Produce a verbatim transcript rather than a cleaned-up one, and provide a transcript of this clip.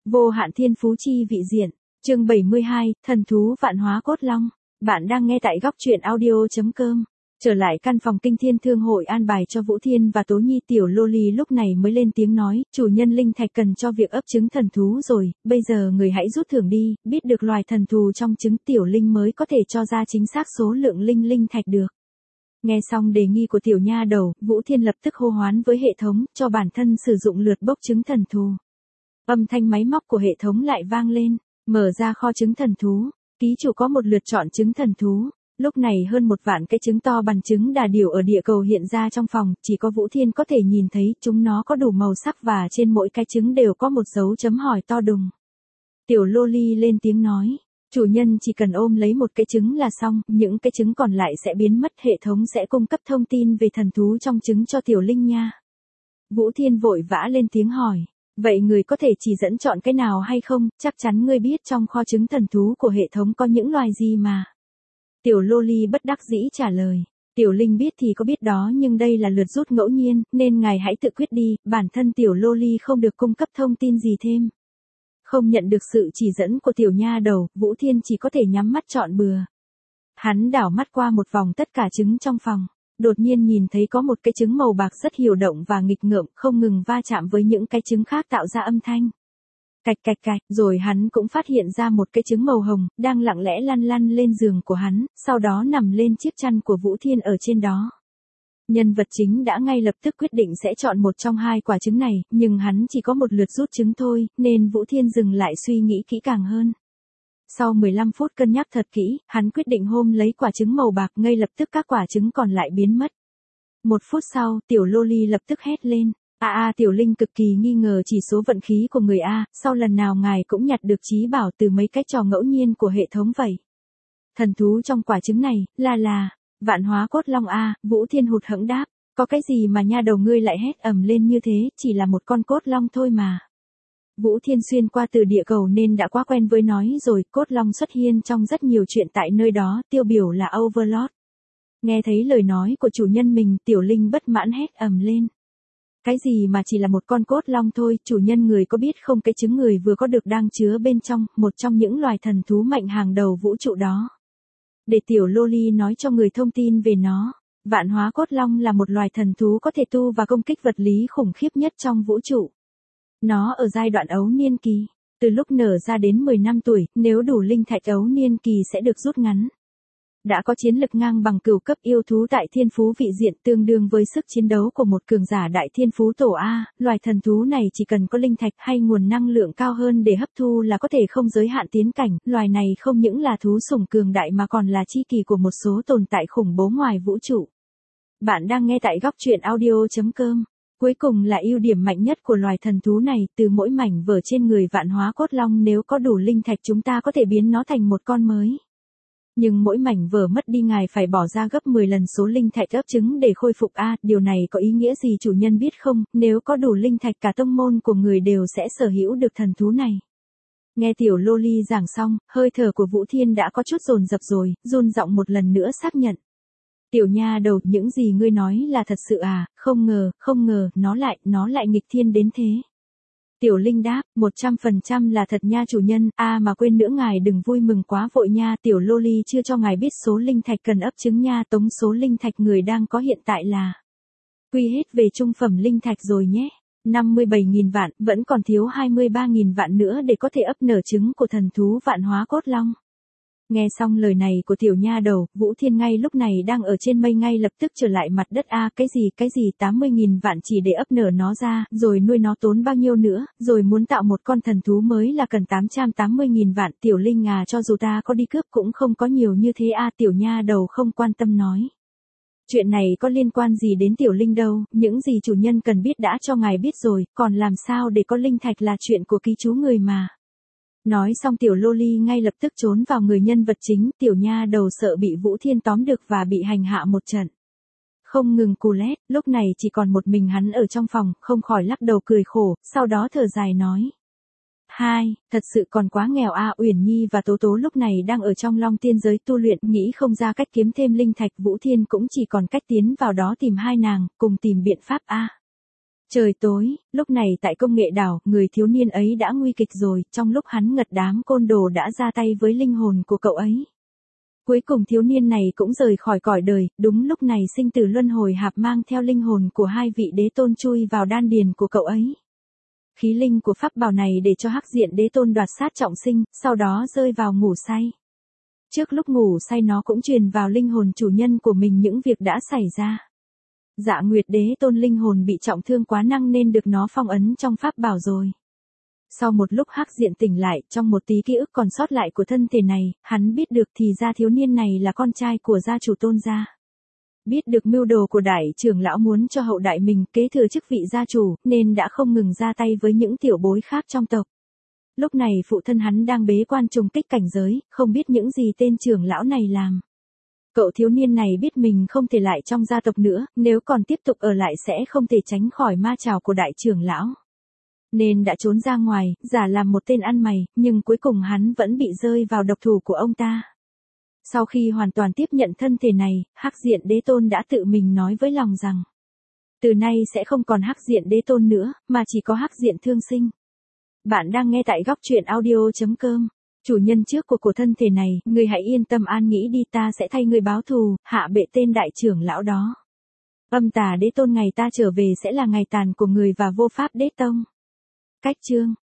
Vô hạn thiên phú chi vị diện. Chương bảy mươi hai, thần thú vạn hóa cốt long. Bạn đang nghe tại góc truyện audio chấm com. Trở lại căn phòng kinh thiên thương hội an bài cho Vũ Thiên và Tố Nhi, tiểu Loli lúc này mới lên tiếng nói, chủ nhân linh thạch cần cho việc ấp trứng thần thú rồi, bây giờ người hãy rút thưởng đi, biết được loài thần thú trong trứng tiểu linh mới có thể cho ra chính xác số lượng linh linh thạch được. Nghe xong đề nghị của tiểu nha đầu, Vũ Thiên lập tức hô hoán với hệ thống, cho bản thân sử dụng lượt bốc trứng thần thú. Âm thanh máy móc của hệ thống lại vang lên, mở ra kho trứng thần thú, ký chủ có một lượt chọn trứng thần thú. Lúc này hơn một vạn cái trứng to bằng trứng đà điểu ở địa cầu hiện ra trong phòng, chỉ có Vũ Thiên có thể nhìn thấy, chúng nó có đủ màu sắc và trên mỗi cái trứng đều có một dấu chấm hỏi to đùng. Tiểu Loli lên tiếng nói, chủ nhân chỉ cần ôm lấy một cái trứng là xong, những cái trứng còn lại sẽ biến mất, hệ thống sẽ cung cấp thông tin về thần thú trong trứng cho tiểu linh nha. Vũ Thiên vội vã lên tiếng hỏi, vậy người có thể chỉ dẫn chọn cái nào hay không, chắc chắn ngươi biết trong kho trứng thần thú của hệ thống có những loài gì mà. Tiểu Loli bất đắc dĩ trả lời, tiểu linh biết thì có biết đó nhưng đây là lượt rút ngẫu nhiên, nên ngài hãy tự quyết đi, bản thân tiểu Loli không được cung cấp thông tin gì thêm. Không nhận được sự chỉ dẫn của tiểu nha đầu, Vũ Thiên chỉ có thể nhắm mắt chọn bừa. Hắn đảo mắt qua một vòng tất cả trứng trong phòng, đột nhiên nhìn thấy có một cái trứng màu bạc rất hiếu động và nghịch ngợm, không ngừng va chạm với những cái trứng khác tạo ra âm thanh. Cạch cạch cạch, rồi hắn cũng phát hiện ra một cái trứng màu hồng, đang lặng lẽ lăn lăn lên giường của hắn, sau đó nằm lên chiếc chăn của Vũ Thiên ở trên đó. Nhân vật chính đã ngay lập tức quyết định sẽ chọn một trong hai quả trứng này, nhưng hắn chỉ có một lượt rút trứng thôi, nên Vũ Thiên dừng lại suy nghĩ kỹ càng hơn. Sau mười lăm phút cân nhắc thật kỹ, hắn quyết định hôm lấy quả trứng màu bạc, ngay lập tức các quả trứng còn lại biến mất. Một phút sau, tiểu Loli lập tức hét lên. A a tiểu linh cực kỳ nghi ngờ chỉ số vận khí của người A, sau lần nào ngài cũng nhặt được trí bảo từ mấy cái trò ngẫu nhiên của hệ thống vậy. Thần thú trong quả trứng này, là là, vạn hóa cốt long A, Vũ Thiên hụt hẫng đáp, có cái gì mà nha đầu ngươi lại hét ầm lên như thế, chỉ là một con cốt long thôi mà. Vũ Thiên xuyên qua từ địa cầu nên đã quá quen với nói rồi, cốt long xuất hiện trong rất nhiều chuyện tại nơi đó, tiêu biểu là Overlord. Nghe thấy lời nói của chủ nhân mình, tiểu linh bất mãn hét ầm lên. Cái gì mà chỉ là một con cốt long thôi, chủ nhân người có biết không, cái trứng người vừa có được đang chứa bên trong, một trong những loài thần thú mạnh hàng đầu vũ trụ đó. Để tiểu Loli nói cho người thông tin về nó, vạn hóa cốt long là một loài thần thú có thể tu và công kích vật lý khủng khiếp nhất trong vũ trụ. Nó ở giai đoạn ấu niên kỳ, từ lúc nở ra đến mười năm tuổi, nếu đủ linh thạch ấu niên kỳ sẽ được rút ngắn. Đã có chiến lực ngang bằng cửu cấp yêu thú tại thiên phú vị diện, tương đương với sức chiến đấu của một cường giả đại thiên phú tổ A, loài thần thú này chỉ cần có linh thạch hay nguồn năng lượng cao hơn để hấp thu là có thể không giới hạn tiến cảnh, loài này không những là thú sủng cường đại mà còn là chi kỳ của một số tồn tại khủng bố ngoài vũ trụ. Bạn đang nghe tại góc truyện audio chấm com. Cuối cùng là ưu điểm mạnh nhất của loài thần thú này, từ mỗi mảnh vỡ trên người vạn hóa cốt long nếu có đủ linh thạch chúng ta có thể biến nó thành một con mới. Nhưng mỗi mảnh vỡ mất đi ngài phải bỏ ra gấp mười lần số linh thạch ấp trứng để khôi phục A, điều này có ý nghĩa gì chủ nhân biết không, nếu có đủ linh thạch cả tông môn của người đều sẽ sở hữu được thần thú này. Nghe tiểu Loli giảng xong, hơi thở của Vũ Thiên đã có chút dồn dập rồi, run giọng một lần nữa xác nhận. Tiểu nha đầu, những gì ngươi nói là thật sự à, không ngờ, không ngờ, nó lại, nó lại nghịch thiên đến thế. Tiểu Linh đáp, một trăm phần trăm là thật nha chủ nhân, a à mà quên nữa ngài đừng vui mừng quá vội nha, tiểu Loli chưa cho ngài biết số linh thạch cần ấp trứng nha, tống số linh thạch người đang có hiện tại là quy hết về trung phẩm linh thạch rồi nhé, năm mươi bảy nghìn vạn, vẫn còn thiếu hai mươi ba nghìn vạn nữa để có thể ấp nở trứng của thần thú vạn hóa cốt long. Nghe xong lời này của tiểu nha đầu, Vũ Thiên ngay lúc này đang ở trên mây ngay lập tức trở lại mặt đất a à, cái gì cái gì tám mươi nghìn vạn chỉ để ấp nở nó ra, rồi nuôi nó tốn bao nhiêu nữa, rồi muốn tạo một con thần thú mới là cần tám trăm tám mươi nghìn vạn, tiểu Linh à cho dù ta có đi cướp cũng không có nhiều như thế a à, tiểu nha đầu không quan tâm nói. Chuyện này có liên quan gì đến tiểu Linh đâu, những gì chủ nhân cần biết đã cho ngài biết rồi, còn làm sao để có linh thạch là chuyện của ký chú người mà. Nói xong tiểu Loli ngay lập tức trốn vào người nhân vật chính, tiểu nha đầu sợ bị Vũ Thiên tóm được và bị hành hạ một trận. Không ngừng cù lét, lúc này chỉ còn một mình hắn ở trong phòng, không khỏi lắc đầu cười khổ, sau đó thở dài nói. Hai, thật sự còn quá nghèo a à, Uyển Nhi và Tố Tố lúc này đang ở trong Long Tiên giới tu luyện, nghĩ không ra cách kiếm thêm linh thạch, Vũ Thiên cũng chỉ còn cách tiến vào đó tìm hai nàng, cùng tìm biện pháp a. À. Trời tối, lúc này tại công nghệ đảo, người thiếu niên ấy đã nguy kịch rồi, trong lúc hắn ngật đám côn đồ đã ra tay với linh hồn của cậu ấy. Cuối cùng thiếu niên này cũng rời khỏi cõi đời, đúng lúc này sinh tử luân hồi hạp mang theo linh hồn của hai vị đế tôn chui vào đan điền của cậu ấy. Khí linh của pháp bảo này để cho hắc diện đế tôn đoạt sát trọng sinh, sau đó rơi vào ngủ say. Trước lúc ngủ say nó cũng truyền vào linh hồn chủ nhân của mình những việc đã xảy ra. Dạ Nguyệt đế tôn linh hồn bị trọng thương quá năng nên được nó phong ấn trong pháp bảo rồi. Sau một lúc hắc diện tỉnh lại, trong một tí ký ức còn sót lại của thân thể này, hắn biết được thì ra thiếu niên này là con trai của gia chủ Tôn gia. Biết được mưu đồ của đại trưởng lão muốn cho hậu đại mình kế thừa chức vị gia chủ, nên đã không ngừng ra tay với những tiểu bối khác trong tộc. Lúc này phụ thân hắn đang bế quan trùng kích cảnh giới, không biết những gì tên trưởng lão này làm. Cậu thiếu niên này biết mình không thể lại trong gia tộc nữa, nếu còn tiếp tục ở lại sẽ không thể tránh khỏi ma trảo của đại trưởng lão. Nên đã trốn ra ngoài, giả làm một tên ăn mày, nhưng cuối cùng hắn vẫn bị rơi vào độc thủ của ông ta. Sau khi hoàn toàn tiếp nhận thân thể này, hắc diện đế tôn đã tự mình nói với lòng rằng, từ nay sẽ không còn hắc diện đế tôn nữa, mà chỉ có hắc diện thương sinh. Bạn đang nghe tại góc truyện audio chấm com. Chủ nhân trước của của thân thể này, người hãy yên tâm an nghĩ đi, ta sẽ thay người báo thù, hạ bệ tên đại trưởng lão đó. Âm tà đế tôn ngày ta trở về sẽ là ngày tàn của người và vô pháp đế tông. Cách chương